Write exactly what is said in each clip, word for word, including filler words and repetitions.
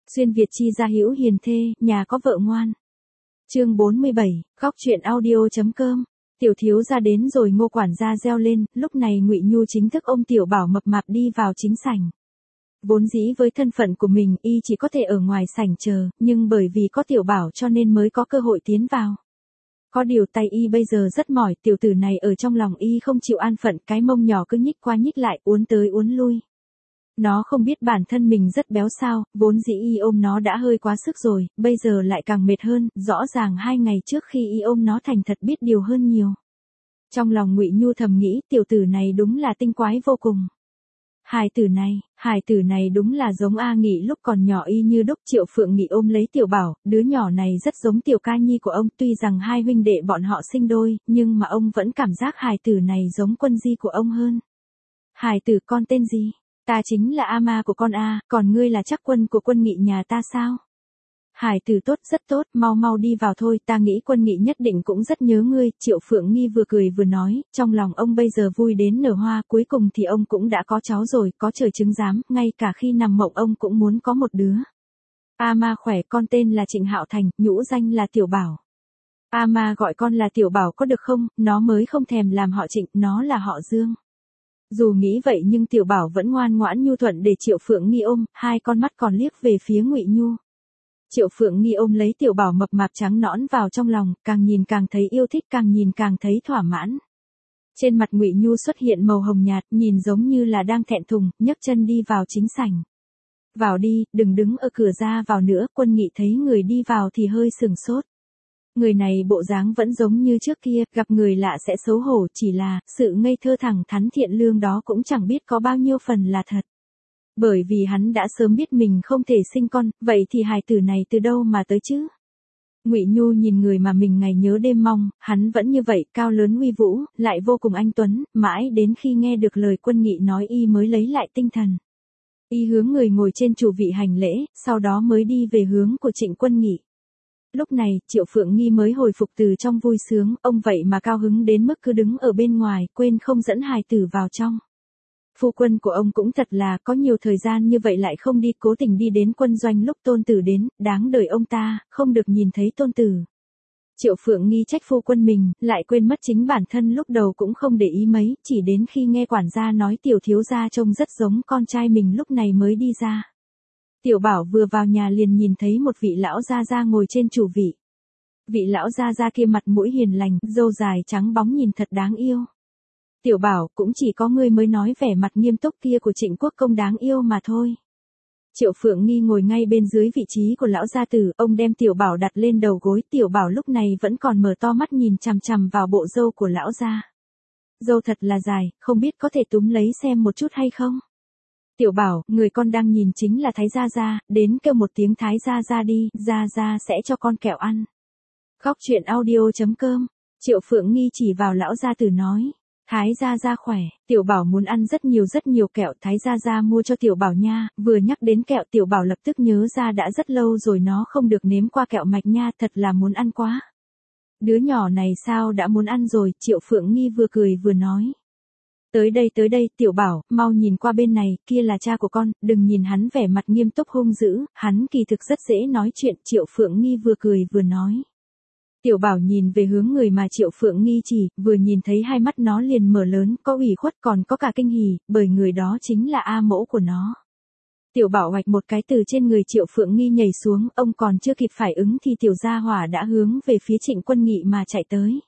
Xuyên Việt chi gia hữu hiền thê, nhà có vợ ngoan. Chương bốn mươi bảy, góc truyện audio.com. Tiểu thiếu gia đến rồi, Ngô quản gia reo lên, lúc này Ngụy Nhu chính thức ôm Tiểu Bảo mập mạp đi vào chính sảnh. Vốn dĩ với thân phận của mình, y chỉ có thể ở ngoài sảnh chờ, nhưng bởi vì có Tiểu Bảo cho nên mới có cơ hội tiến vào. Có điều tay y bây giờ rất mỏi, tiểu tử này ở trong lòng y không chịu an phận, cái mông nhỏ cứ nhích qua nhích lại, uốn tới uốn lui. Nó không biết bản thân mình rất béo sao, vốn dĩ y ôm nó đã hơi quá sức rồi, bây giờ lại càng mệt hơn, rõ ràng hai ngày trước khi y ôm nó thành thật biết điều hơn nhiều. Trong lòng Ngụy Nhu thầm nghĩ, tiểu tử này đúng là tinh quái vô cùng. Hài tử này, hài tử này đúng là giống A Nghị lúc còn nhỏ y như đúc. Triệu Phượng Nghị ôm lấy Tiểu Bảo, đứa nhỏ này rất giống Tiểu Ca Nhi của ông, tuy rằng hai huynh đệ bọn họ sinh đôi, nhưng mà ông vẫn cảm giác hài tử này giống Quân Di của ông hơn. Hài tử con tên gì? Ta chính là A Ma của con A, còn ngươi là Trắc Quân của Quân Nghị nhà ta sao? Hải tử tốt, rất tốt, mau mau đi vào thôi, ta nghĩ Quân Nghị nhất định cũng rất nhớ ngươi. Triệu Phượng Nghi vừa cười vừa nói, trong lòng ông bây giờ vui đến nở hoa, cuối cùng thì ông cũng đã có cháu rồi, có trời chứng giám, ngay cả khi nằm mộng ông cũng muốn có một đứa. A Ma khỏe, con tên là Trịnh Hạo Thành, nhũ danh là Tiểu Bảo. A Ma gọi con là Tiểu Bảo có được không, nó mới không thèm làm họ Trịnh, nó là họ Dương. Dù nghĩ vậy nhưng Tiểu Bảo vẫn ngoan ngoãn nhu thuận để Triệu Phượng Nghi ôm, hai con mắt còn liếc về phía Ngụy Nhu. Triệu Phượng Nghi ôm lấy Tiểu Bảo mập mạp trắng nõn vào trong lòng, càng nhìn càng thấy yêu thích, càng nhìn càng thấy thỏa mãn. Trên mặt Ngụy Nhu xuất hiện màu hồng nhạt, nhìn giống như là đang thẹn thùng, nhấc chân đi vào chính sảnh. Vào đi, đừng đứng ở cửa ra vào nữa. Quân Nghị thấy người đi vào thì hơi sừng sốt. Người này bộ dáng vẫn giống như trước kia, gặp người lạ sẽ xấu hổ, chỉ là, sự ngây thơ thẳng thắn thiện lương đó cũng chẳng biết có bao nhiêu phần là thật. Bởi vì hắn đã sớm biết mình không thể sinh con, vậy thì hài tử này từ đâu mà tới chứ? Ngụy Nhu nhìn người mà mình ngày nhớ đêm mong, hắn vẫn như vậy, cao lớn uy vũ, lại vô cùng anh tuấn, mãi đến khi nghe được lời Quân Nghị nói y mới lấy lại tinh thần. Y hướng người ngồi trên chủ vị hành lễ, sau đó mới đi về hướng của Trịnh Quân Nghị. Lúc này, Triệu Phượng Nghi mới hồi phục từ trong vui sướng, ông vậy mà cao hứng đến mức cứ đứng ở bên ngoài, quên không dẫn hài tử vào trong. Phu quân của ông cũng thật là, có nhiều thời gian như vậy lại không đi, cố tình đi đến quân doanh lúc tôn tử đến, đáng đời ông ta, không được nhìn thấy tôn tử. Triệu Phượng Nghi trách phu quân mình, lại quên mất chính bản thân lúc đầu cũng không để ý mấy, chỉ đến khi nghe quản gia nói tiểu thiếu gia trông rất giống con trai mình lúc này mới đi ra. Tiểu Bảo vừa vào nhà liền nhìn thấy một vị lão gia gia ngồi trên chủ vị. Vị lão gia gia kia mặt mũi hiền lành, râu dài trắng bóng nhìn thật đáng yêu. Tiểu Bảo, cũng chỉ có ngươi mới nói vẻ mặt nghiêm túc kia của Trịnh Quốc công đáng yêu mà thôi. Triệu Phượng Nghi ngồi ngay bên dưới vị trí của lão gia tử, ông đem Tiểu Bảo đặt lên đầu gối, Tiểu Bảo lúc này vẫn còn mở to mắt nhìn chằm chằm vào bộ râu của lão gia. Râu thật là dài, không biết có thể túm lấy xem một chút hay không? Tiểu Bảo, người con đang nhìn chính là Thái Gia Gia, đến kêu một tiếng Thái Gia Gia đi, Gia Gia sẽ cho con kẹo ăn. Góc truyện audio.com, Triệu Phượng Nghi chỉ vào lão gia tử nói. Thái Gia Gia khỏe, Tiểu Bảo muốn ăn rất nhiều rất nhiều kẹo, Thái Gia Gia mua cho Tiểu Bảo nha. Vừa nhắc đến kẹo Tiểu Bảo lập tức nhớ ra đã rất lâu rồi nó không được nếm qua kẹo mạch nha, thật là muốn ăn quá. Đứa nhỏ này sao đã muốn ăn rồi, Triệu Phượng Nghi vừa cười vừa nói. Tới đây tới đây, Tiểu Bảo, mau nhìn qua bên này, kia là cha của con, đừng nhìn hắn vẻ mặt nghiêm túc hung dữ, hắn kỳ thực rất dễ nói chuyện, Triệu Phượng Nghi vừa cười vừa nói. Tiểu Bảo nhìn về hướng người mà Triệu Phượng Nghi chỉ, vừa nhìn thấy hai mắt nó liền mở lớn, có ủy khuất còn có cả kinh hỉ, bởi người đó chính là A mẫu của nó. Tiểu Bảo hoạch một cái từ trên người Triệu Phượng Nghi nhảy xuống, ông còn chưa kịp phản ứng thì Tiểu Gia Hỏa đã hướng về phía Trịnh Quân Nghị mà chạy tới.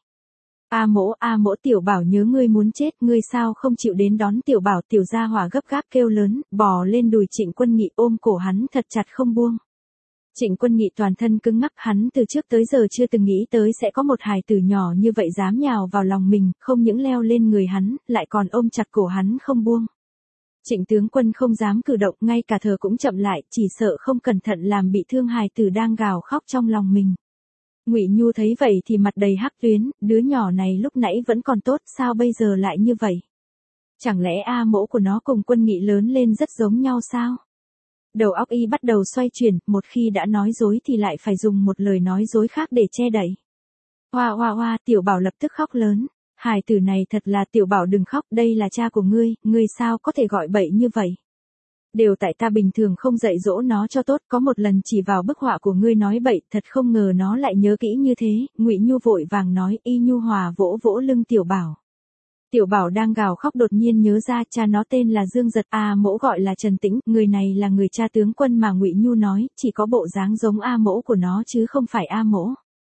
A mẫu, A mẫu, Tiểu Bảo nhớ ngươi muốn chết, ngươi sao không chịu đến đón Tiểu Bảo? Tiểu Gia Hỏa gấp gáp kêu lớn, bò lên đùi Trịnh Quân Nghị ôm cổ hắn thật chặt không buông. Trịnh Quân Nghị toàn thân cứng ngắc, hắn từ trước tới giờ chưa từng nghĩ tới sẽ có một hài tử nhỏ như vậy dám nhào vào lòng mình, không những leo lên người hắn, lại còn ôm chặt cổ hắn không buông. Trịnh tướng quân không dám cử động, ngay cả thở cũng chậm lại, chỉ sợ không cẩn thận làm bị thương hài tử đang gào khóc trong lòng mình. Ngụy Nhu thấy vậy thì mặt đầy hắc tuyến, đứa nhỏ này lúc nãy vẫn còn tốt, sao bây giờ lại như vậy? Chẳng lẽ A mẫu của nó cùng Quân Nghị lớn lên rất giống nhau sao? Đầu óc y bắt đầu xoay chuyển, một khi đã nói dối thì lại phải dùng một lời nói dối khác để che đậy. Hoa hoa hoa, Tiểu Bảo lập tức khóc lớn. Hài tử này thật là, Tiểu Bảo đừng khóc, đây là cha của ngươi, ngươi sao có thể gọi bậy như vậy? Đều tại ta bình thường không dạy dỗ nó cho tốt, có một lần chỉ vào bức họa của ngươi nói bậy, thật không ngờ nó lại nhớ kỹ như thế. Ngụy Nhu vội vàng nói, y nhu hòa vỗ vỗ lưng Tiểu Bảo. Tiểu Bảo đang gào khóc đột nhiên nhớ ra cha nó tên là Dương Giật, A Mỗ gọi là Trần Tĩnh, người này là người cha tướng quân mà Ngụy Nhu nói, chỉ có bộ dáng giống A Mỗ của nó chứ không phải A Mỗ.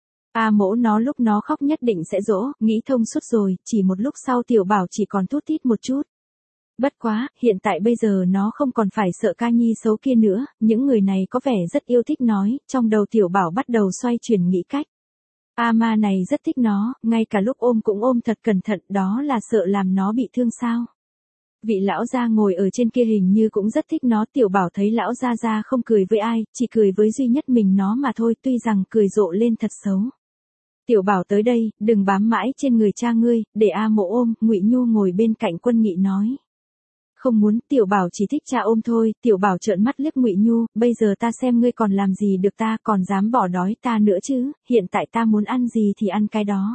A Mỗ nó lúc nó khóc nhất định sẽ dỗ, nghĩ thông suốt rồi, chỉ một lúc sau Tiểu Bảo chỉ còn thút thít một chút. Bất quá, hiện tại bây giờ nó không còn phải sợ ca nhi xấu kia nữa, những người này có vẻ rất yêu thích nói, trong đầu Tiểu Bảo bắt đầu xoay chuyển nghĩ cách. A ma này rất thích nó, ngay cả lúc ôm cũng ôm thật cẩn thận, đó là sợ làm nó bị thương sao. Vị lão gia ngồi ở trên kia hình như cũng rất thích nó. Tiểu Bảo thấy lão gia gia không cười với ai, chỉ cười với duy nhất mình nó mà thôi, tuy rằng cười rộ lên thật xấu. Tiểu Bảo tới đây, đừng bám mãi trên người cha ngươi, để A Mỗ ôm. Ngụy Nhu ngồi bên cạnh Quân Nghị nói. Không muốn, Tiểu Bảo chỉ thích cha ôm thôi. Tiểu Bảo trợn mắt liếc Ngụy Nhu, bây giờ ta xem ngươi còn làm gì được ta, còn dám bỏ đói ta nữa chứ, hiện tại ta muốn ăn gì thì ăn cái đó.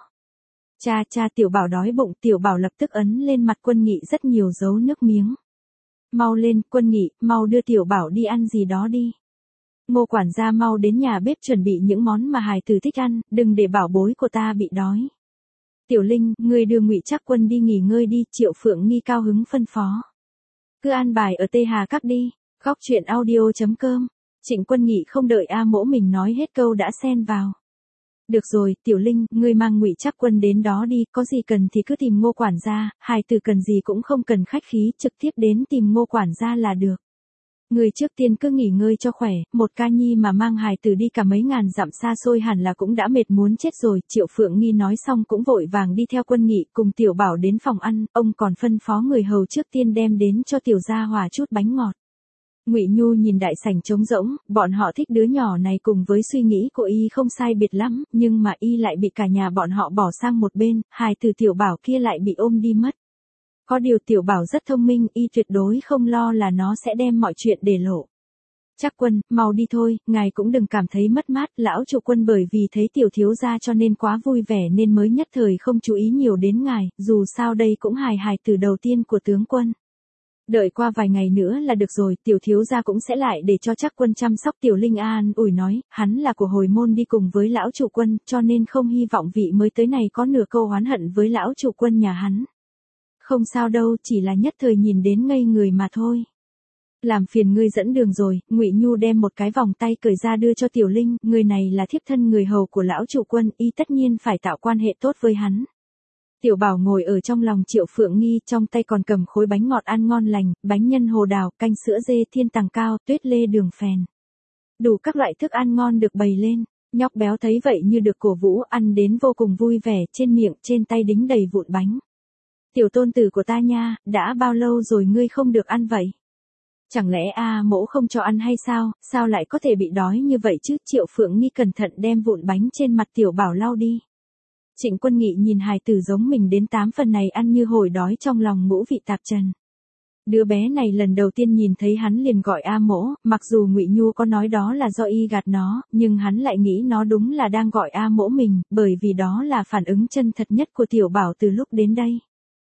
Cha cha Tiểu Bảo đói bụng. Tiểu Bảo lập tức ấn lên mặt Quân Nghị rất nhiều dấu nước miếng. Mau lên, Quân Nghị, mau đưa Tiểu Bảo đi ăn gì đó đi. Ngô quản gia mau đến nhà bếp chuẩn bị những món mà hài tử thích ăn, đừng để bảo bối của ta bị đói. Tiểu Linh, ngươi đưa Ngụy Trác Quân đi nghỉ ngơi đi, Triệu Phượng Nghi cao hứng phân phó. Cứ an bài ở Tê Hà Các đi. Góc truyện audio chấm com. Trịnh Quân Nghị không đợi A Mỗ mình nói hết câu đã xen vào. Được rồi, Tiểu Linh, ngươi mang Ngụy Trác Quân đến đó đi, có gì cần thì cứ tìm Ngô quản gia, hài tử cần gì cũng không cần khách khí, trực tiếp đến tìm Ngô quản gia là được. Người trước tiên cứ nghỉ ngơi cho khỏe, một ca nhi mà mang hài tử đi cả mấy ngàn dặm xa xôi hẳn là cũng đã mệt muốn chết rồi. Triệu Phượng Nghi nói xong cũng vội vàng đi theo Quân Nghị cùng Tiểu Bảo đến phòng ăn, ông còn phân phó người hầu trước tiên đem đến cho Tiểu Gia Hòa chút bánh ngọt. Ngụy Nhu nhìn đại sảnh trống rỗng, bọn họ thích đứa nhỏ này cùng với suy nghĩ của y không sai biệt lắm, nhưng mà y lại bị cả nhà bọn họ bỏ sang một bên, hài tử Tiểu Bảo kia lại bị ôm đi mất. Có điều Tiểu Bảo rất thông minh, y tuyệt đối không lo là nó sẽ đem mọi chuyện để lộ. Trác Quân, mau đi thôi, ngài cũng đừng cảm thấy mất mát, lão chủ Quân bởi vì thấy Tiểu thiếu gia cho nên quá vui vẻ nên mới nhất thời không chú ý nhiều đến ngài, dù sao đây cũng hài hài từ đầu tiên của tướng quân. Đợi qua vài ngày nữa là được rồi, Tiểu thiếu gia cũng sẽ lại để cho Trác Quân chăm sóc. Tiểu Linh an ủi nói, hắn là của hồi môn đi cùng với lão chủ Quân, cho nên không hy vọng vị mới tới này có nửa câu oán hận với lão chủ Quân nhà hắn. Không sao đâu, chỉ là nhất thời nhìn đến ngây người mà thôi. Làm phiền ngươi dẫn đường rồi. Ngụy Nhu đem một cái vòng tay cởi ra đưa cho Tiểu Linh, người này là thiếp thân người hầu của lão chủ Quân, y tất nhiên phải tạo quan hệ tốt với hắn. Tiểu Bảo ngồi ở trong lòng Triệu Phượng Nghi, trong tay còn cầm khối bánh ngọt ăn ngon lành, bánh nhân hồ đào, canh sữa dê thiên tàng cao, tuyết lê đường phèn. Đủ các loại thức ăn ngon được bày lên, nhóc béo thấy vậy như được cổ vũ, ăn đến vô cùng vui vẻ, trên miệng, trên tay đính đầy vụn bánh. Tiểu tôn tử của ta nha, đã bao lâu rồi ngươi không được ăn vậy? Chẳng lẽ A Mỗ không cho ăn hay sao, sao lại có thể bị đói như vậy chứ? Triệu Phượng Nghi cẩn thận đem vụn bánh trên mặt Tiểu Bảo lau đi. Trịnh Quân Nghị nhìn hài tử giống mình đến tám phần này ăn như hồi đói trong lòng ngũ vị tạp trần. Đứa bé này lần đầu tiên nhìn thấy hắn liền gọi A Mỗ, mặc dù Ngụy Nhu có nói đó là do y gạt nó, nhưng hắn lại nghĩ nó đúng là đang gọi A Mỗ mình, bởi vì đó là phản ứng chân thật nhất của Tiểu Bảo từ lúc đến đây.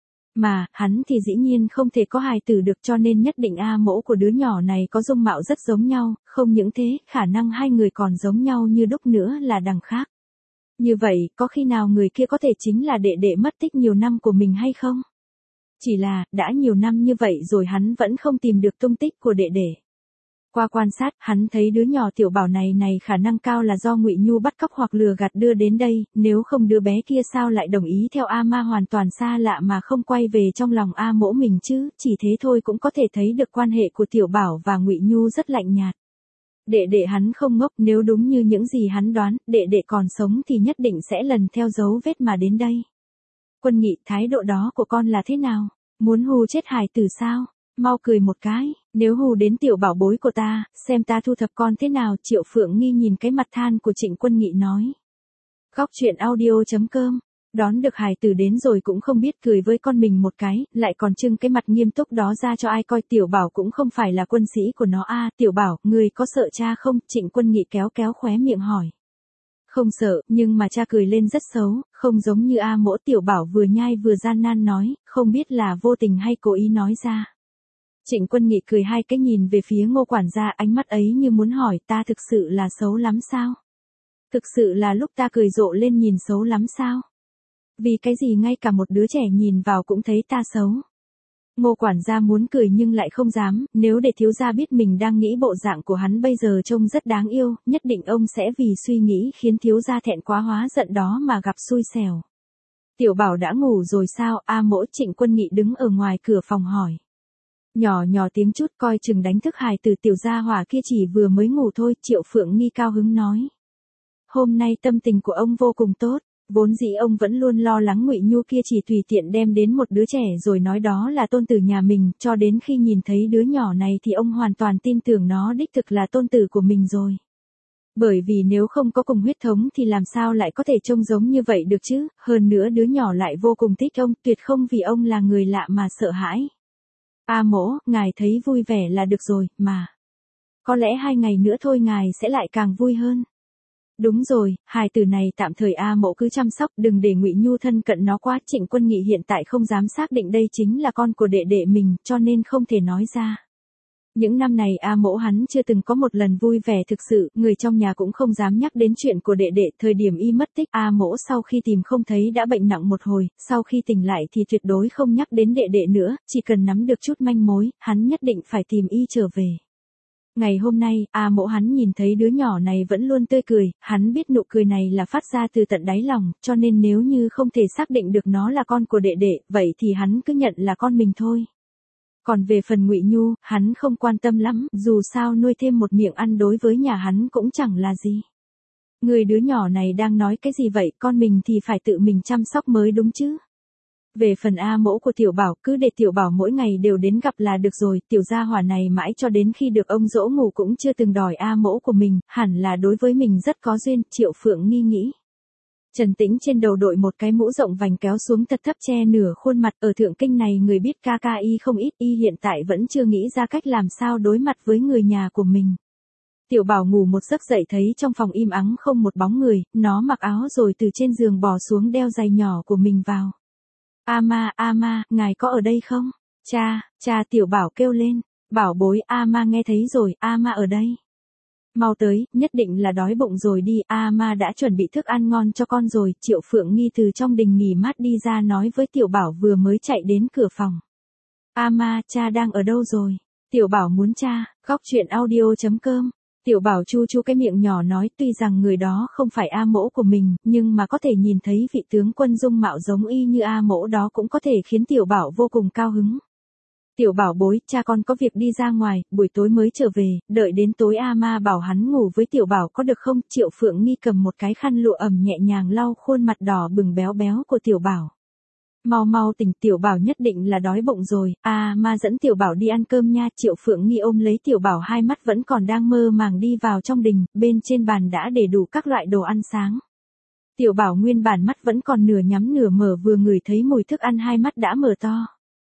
Mà, hắn thì dĩ nhiên không thể có hài tử được cho nên nhất định A Mỗ của đứa nhỏ này có dung mạo rất giống nhau, không những thế, khả năng hai người còn giống nhau như đúc nữa là đằng khác. Như vậy, có khi nào người kia có thể chính là đệ đệ mất tích nhiều năm của mình hay không? Chỉ là, đã nhiều năm như vậy rồi hắn vẫn không tìm được tung tích của đệ đệ. Qua quan sát, hắn thấy đứa nhỏ Tiểu Bảo này này khả năng cao là do Ngụy Nhu bắt cóc hoặc lừa gạt đưa đến đây, nếu không đứa bé kia sao lại đồng ý theo A Ma hoàn toàn xa lạ mà không quay về trong lòng A Mỗ mình chứ, chỉ thế thôi cũng có thể thấy được quan hệ của Tiểu Bảo và Ngụy Nhu rất lạnh nhạt. Đệ đệ hắn không ngốc, nếu đúng như những gì hắn đoán, đệ đệ còn sống thì nhất định sẽ lần theo dấu vết mà đến đây. Quân Nghị, thái độ đó của con là thế nào? Muốn hù chết hài tử sao? Mau cười một cái, nếu hù đến Tiểu Bảo bối của ta, xem ta thu thập con thế nào. Triệu Phượng Nghi nhìn cái mặt than của Trịnh Quân Nghị nói. Góc truyện audio chấm com. Đón được hài tử đến rồi cũng không biết cười với con mình một cái, lại còn trưng cái mặt nghiêm túc đó ra cho ai coi. Tiểu Bảo cũng không phải là quân sĩ của nó a. À, Tiểu Bảo, người có sợ cha không? Trịnh Quân Nghị kéo kéo khóe miệng hỏi. Không sợ, nhưng mà cha cười lên rất xấu, không giống như A Mỗ. Tiểu Bảo vừa nhai vừa gian nan nói, không biết là vô tình hay cố ý nói ra. Trịnh Quân Nghị cười hai cái nhìn về phía Ngô quản gia, ánh mắt ấy như muốn hỏi ta thực sự là xấu lắm sao? Thực sự là lúc ta cười rộ lên nhìn xấu lắm sao? Vì cái gì ngay cả một đứa trẻ nhìn vào cũng thấy ta xấu? Ngô quản gia muốn cười nhưng lại không dám, nếu để thiếu gia biết mình đang nghĩ bộ dạng của hắn bây giờ trông rất đáng yêu, nhất định ông sẽ vì suy nghĩ khiến thiếu gia thẹn quá hóa giận đó mà gặp xui xẻo. Tiểu Bảo đã ngủ rồi sao? A Mỗ. Trịnh Quân Nghị đứng ở ngoài cửa phòng hỏi. Nhỏ nhỏ tiếng chút coi chừng đánh thức hài từ tiểu gia hỏa kia chỉ vừa mới ngủ thôi, Triệu Phượng Nghi cao hứng nói. Hôm nay tâm tình của ông vô cùng tốt, vốn dĩ ông vẫn luôn lo lắng Ngụy Nhu kia chỉ tùy tiện đem đến một đứa trẻ rồi nói đó là tôn tử nhà mình, cho đến khi nhìn thấy đứa nhỏ này thì ông hoàn toàn tin tưởng nó đích thực là tôn tử của mình rồi. Bởi vì nếu không có cùng huyết thống thì làm sao lại có thể trông giống như vậy được chứ, hơn nữa đứa nhỏ lại vô cùng thích ông, tuyệt không vì ông là người lạ mà sợ hãi. A Mỗ, ngài thấy vui vẻ là được rồi, mà. Có lẽ hai ngày nữa thôi ngài sẽ lại càng vui hơn. Đúng rồi, hài tử này tạm thời A Mỗ cứ chăm sóc, đừng để Ngụy Nhu thân cận nó quá. Trịnh Quân Nghị hiện tại không dám xác định đây chính là con của đệ đệ mình, cho nên không thể nói ra. Những năm này A Mỗ hắn chưa từng có một lần vui vẻ thực sự, người trong nhà cũng không dám nhắc đến chuyện của đệ đệ, thời điểm y mất tích A Mỗ sau khi tìm không thấy đã bệnh nặng một hồi, sau khi tỉnh lại thì tuyệt đối không nhắc đến đệ đệ nữa, chỉ cần nắm được chút manh mối, hắn nhất định phải tìm y trở về. Ngày hôm nay, A Mỗ hắn nhìn thấy đứa nhỏ này vẫn luôn tươi cười, hắn biết nụ cười này là phát ra từ tận đáy lòng, cho nên nếu như không thể xác định được nó là con của đệ đệ, vậy thì hắn cứ nhận là con mình thôi. Còn về phần Ngụy Nhu, hắn không quan tâm lắm, dù sao nuôi thêm một miệng ăn đối với nhà hắn cũng chẳng là gì. Người đứa nhỏ này đang nói cái gì vậy, con mình thì phải tự mình chăm sóc mới đúng chứ. Về phần A Mỗ của Tiểu Bảo, cứ để Tiểu Bảo mỗi ngày đều đến gặp là được rồi, tiểu gia hỏa này mãi cho đến khi được ông dỗ ngủ cũng chưa từng đòi A Mỗ của mình, hẳn là đối với mình rất có duyên, Triệu Phượng Nghi nghĩ. Trần Tĩnh trên đầu đội một cái mũ rộng vành kéo xuống thật thấp che nửa khuôn mặt, ở Thượng Kinh này người biết ca ca y không ít, y hiện tại vẫn chưa nghĩ ra cách làm sao đối mặt với người nhà của mình. Tiểu Bảo ngủ một giấc dậy thấy trong phòng im ắng không một bóng người, nó mặc áo rồi từ trên giường bò xuống đeo giày nhỏ của mình vào. A ma, A ma, ngài có ở đây không? Cha, cha. Tiểu Bảo kêu lên. Bảo bối, A ma nghe thấy rồi, A ma ở đây. Mau tới, nhất định là đói bụng rồi đi, A ma đã chuẩn bị thức ăn ngon cho con rồi. Triệu Phượng Nghi từ trong đình nghỉ mát đi ra nói với Tiểu Bảo vừa mới chạy đến cửa phòng. A ma, cha đang ở đâu rồi? Tiểu Bảo muốn cha. Góc truyện audio chấm com. Tiểu Bảo chu chu cái miệng nhỏ nói, tuy rằng người đó không phải A Mỗ của mình, nhưng mà có thể nhìn thấy vị tướng quân dung mạo giống y như A Mỗ đó cũng có thể khiến Tiểu Bảo vô cùng cao hứng. Tiểu Bảo bối, cha con có việc đi ra ngoài, buổi tối mới trở về, đợi đến tối A ma bảo hắn ngủ với Tiểu Bảo có được không? Triệu Phượng Nghi cầm một cái khăn lụa ẩm nhẹ nhàng lau khuôn mặt đỏ bừng béo béo của Tiểu Bảo. Mau mau tỉnh, Tiểu Bảo nhất định là đói bụng rồi, A ma dẫn Tiểu Bảo đi ăn cơm nha. Triệu Phượng Nghi ôm lấy Tiểu Bảo, hai mắt vẫn còn đang mơ màng đi vào trong đình, bên trên bàn đã để đủ các loại đồ ăn sáng. Tiểu Bảo nguyên bản mắt vẫn còn nửa nhắm nửa mở, vừa ngửi thấy mùi thức ăn hai mắt đã mở to.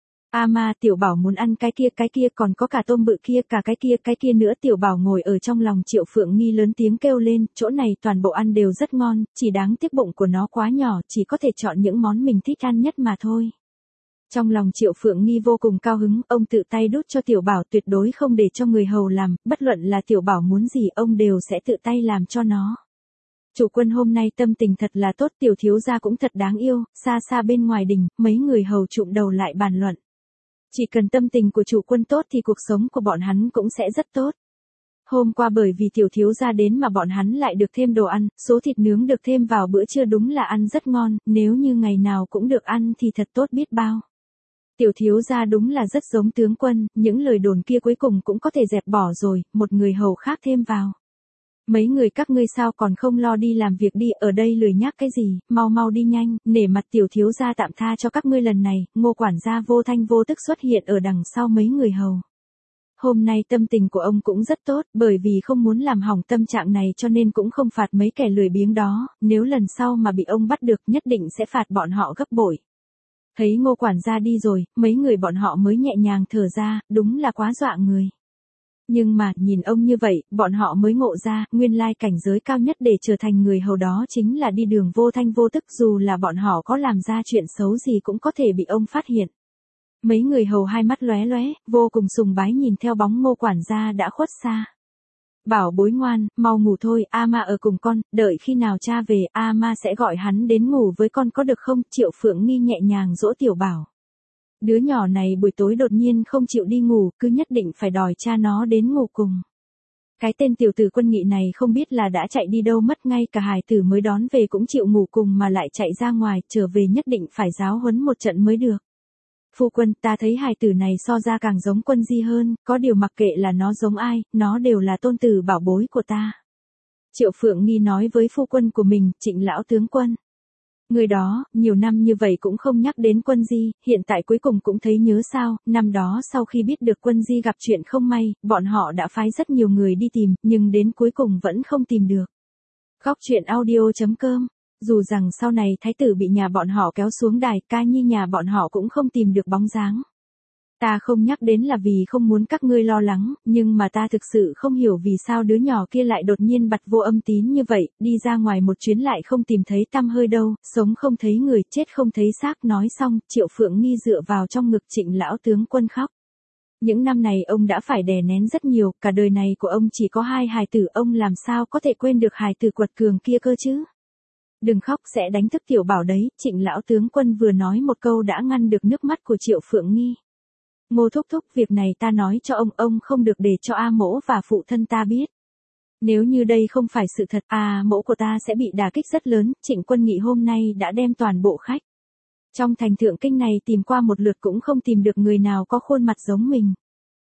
A ma, Tiểu Bảo muốn ăn cái kia cái kia, còn có cả tôm bự kia, cả cái kia cái kia nữa. Tiểu Bảo ngồi ở trong lòng Triệu Phượng Nghi lớn tiếng kêu lên, chỗ này toàn bộ ăn đều rất ngon, chỉ đáng tiếc bụng của nó quá nhỏ, chỉ có thể chọn những món mình thích ăn nhất mà thôi. Trong lòng Triệu Phượng Nghi vô cùng cao hứng, ông tự tay đút cho Tiểu Bảo, tuyệt đối không để cho người hầu làm, bất luận là Tiểu Bảo muốn gì ông đều sẽ tự tay làm cho nó. Chủ quân hôm nay tâm tình thật là tốt, tiểu thiếu gia cũng thật đáng yêu. Xa xa bên ngoài đình, mấy người hầu chụm đầu lại bàn luận. Chỉ cần tâm tình của chủ quân tốt thì cuộc sống của bọn hắn cũng sẽ rất tốt. Hôm qua bởi vì tiểu thiếu gia đến mà bọn hắn lại được thêm đồ ăn, số thịt nướng được thêm vào bữa trưa đúng là ăn rất ngon, nếu như ngày nào cũng được ăn thì thật tốt biết bao. Tiểu thiếu gia đúng là rất giống tướng quân, những lời đồn kia cuối cùng cũng có thể dẹp bỏ rồi, một người hầu khác thêm vào. Mấy người các ngươi sao còn không lo đi làm việc đi, ở đây lười nhác cái gì, mau mau đi nhanh, nể mặt tiểu thiếu gia tạm tha cho các ngươi lần này. Ngô quản gia vô thanh vô tức xuất hiện ở đằng sau mấy người hầu. Hôm nay tâm tình của ông cũng rất tốt, bởi vì không muốn làm hỏng tâm trạng này cho nên cũng không phạt mấy kẻ lười biếng đó, nếu lần sau mà bị ông bắt được nhất định sẽ phạt bọn họ gấp bội. Thấy Ngô quản gia đi rồi, mấy người bọn họ mới nhẹ nhàng thở ra, đúng là quá dọa người. Nhưng mà, nhìn ông như vậy, bọn họ mới ngộ ra, nguyên lai cảnh giới cao nhất để trở thành người hầu đó chính là đi đường vô thanh vô tức, dù là bọn họ có làm ra chuyện xấu gì cũng có thể bị ông phát hiện. Mấy người hầu hai mắt lóe lóe, vô cùng sùng bái nhìn theo bóng Ngô quản gia đã khuất xa. Bảo bối ngoan, mau ngủ thôi, A Ma ở cùng con, đợi khi nào cha về, A Ma sẽ gọi hắn đến ngủ với con có được không? Triệu Phượng Nghi nhẹ nhàng dỗ Tiểu Bảo. Đứa nhỏ này buổi tối đột nhiên không chịu đi ngủ, cứ nhất định phải đòi cha nó đến ngủ cùng. Cái tên tiểu tử Quân Nghị này không biết là đã chạy đi đâu mất, ngay cả hài tử mới đón về cũng chịu ngủ cùng mà lại chạy ra ngoài, trở về nhất định phải giáo huấn một trận mới được. Phu quân, ta thấy hài tử này so ra càng giống Quân Di hơn, có điều mặc kệ là nó giống ai, nó đều là tôn tử bảo bối của ta. Triệu Phượng Nghi nói với phu quân của mình, Trịnh lão tướng quân. Người đó, nhiều năm như vậy cũng không nhắc đến Quân Di, hiện tại cuối cùng cũng thấy nhớ sao, năm đó sau khi biết được Quân Di gặp chuyện không may, bọn họ đã phái rất nhiều người đi tìm, nhưng đến cuối cùng vẫn không tìm được. Góc truyện audio chấm com. Dù rằng sau này thái tử bị nhà bọn họ kéo xuống đài, ca nhi nhà bọn họ cũng không tìm được bóng dáng. Ta không nhắc đến là vì không muốn các ngươi lo lắng, nhưng mà ta thực sự không hiểu vì sao đứa nhỏ kia lại đột nhiên bật vô âm tín như vậy, đi ra ngoài một chuyến lại không tìm thấy tăm hơi đâu, sống không thấy người, chết không thấy xác. Nói xong, Triệu Phượng Nghi dựa vào trong ngực Trịnh lão tướng quân khóc. Những năm này ông đã phải đè nén rất nhiều, cả đời này của ông chỉ có hai hài tử, ông làm sao có thể quên được hài tử quật cường kia cơ chứ? Đừng khóc sẽ đánh thức Tiểu Bảo đấy, Trịnh lão tướng quân vừa nói một câu đã ngăn được nước mắt của Triệu Phượng Nghi. Ngô thúc thúc, việc này ta nói cho ông, ông không được để cho A mỗ và phụ thân ta biết. Nếu như đây không phải sự thật, A mỗ của ta sẽ bị đả kích rất lớn. Trịnh Quân Nghị hôm nay đã đem toàn bộ khách trong thành Thượng Kinh này tìm qua một lượt cũng không tìm được người nào có khuôn mặt giống mình.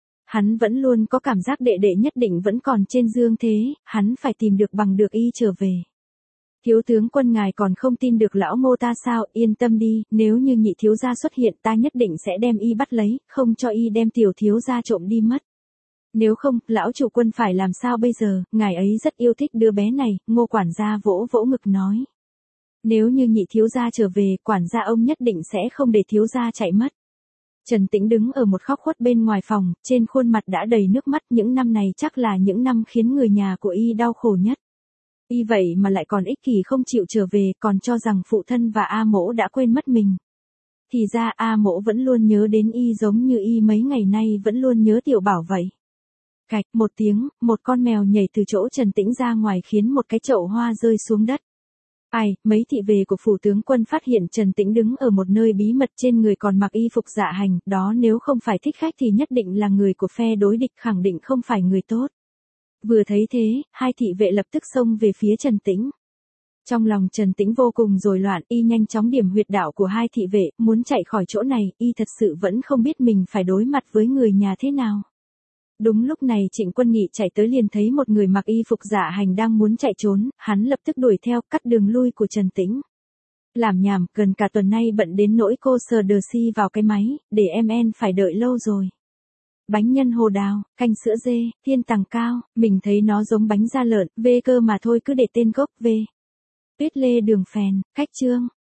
Hắn vẫn luôn có cảm giác đệ đệ nhất định vẫn còn trên dương thế, hắn phải tìm được bằng được y trở về. Thiếu tướng quân ngài còn không tin được lão Ngô ta sao? Yên tâm đi, nếu như nhị thiếu gia xuất hiện ta nhất định sẽ đem y bắt lấy, không cho y đem tiểu thiếu gia trộm đi mất. Nếu không, lão chủ quân phải làm sao bây giờ? Ngài ấy rất yêu thích đứa bé này, Ngô quản gia vỗ vỗ ngực nói. Nếu như nhị thiếu gia trở về, quản gia ông nhất định sẽ không để thiếu gia chạy mất. Trần Tĩnh đứng ở một góc khuất bên ngoài phòng, trên khuôn mặt đã đầy nước mắt, những năm này chắc là những năm khiến người nhà của y đau khổ nhất. Y vậy mà lại còn ích kỷ không chịu trở về, còn cho rằng phụ thân và A mỗ đã quên mất mình. Thì ra A mỗ vẫn luôn nhớ đến y giống như y mấy ngày nay vẫn luôn nhớ Tiểu Bảo vậy. Cạch một tiếng, một con mèo nhảy từ chỗ Trần Tĩnh ra ngoài khiến một cái chậu hoa rơi xuống đất. Ai, mấy thị vệ của phủ tướng quân phát hiện Trần Tĩnh đứng ở một nơi bí mật, trên người còn mặc y phục dạ hành, đó nếu không phải thích khách thì nhất định là người của phe đối địch, khẳng định không phải người tốt. Vừa thấy thế, hai thị vệ lập tức xông về phía Trần Tĩnh. Trong lòng Trần Tĩnh vô cùng rối loạn, y nhanh chóng điểm huyệt đạo của hai thị vệ, muốn chạy khỏi chỗ này, y thật sự vẫn không biết mình phải đối mặt với người nhà thế nào. Đúng lúc này Trịnh Quân Nghị chạy tới liền thấy một người mặc y phục dạ hành đang muốn chạy trốn, hắn lập tức đuổi theo, cắt đường lui của Trần Tĩnh. Làm nhảm, gần cả tuần nay bận đến nỗi cô sờ đờ si vào cái máy, để em en phải đợi lâu rồi. Bánh nhân hồ đào, canh sữa dê, thiên tàng cao, mình thấy nó giống bánh da lợn, V cơ mà thôi cứ để tên gốc V. Tuyết lê đường phèn, khách trương.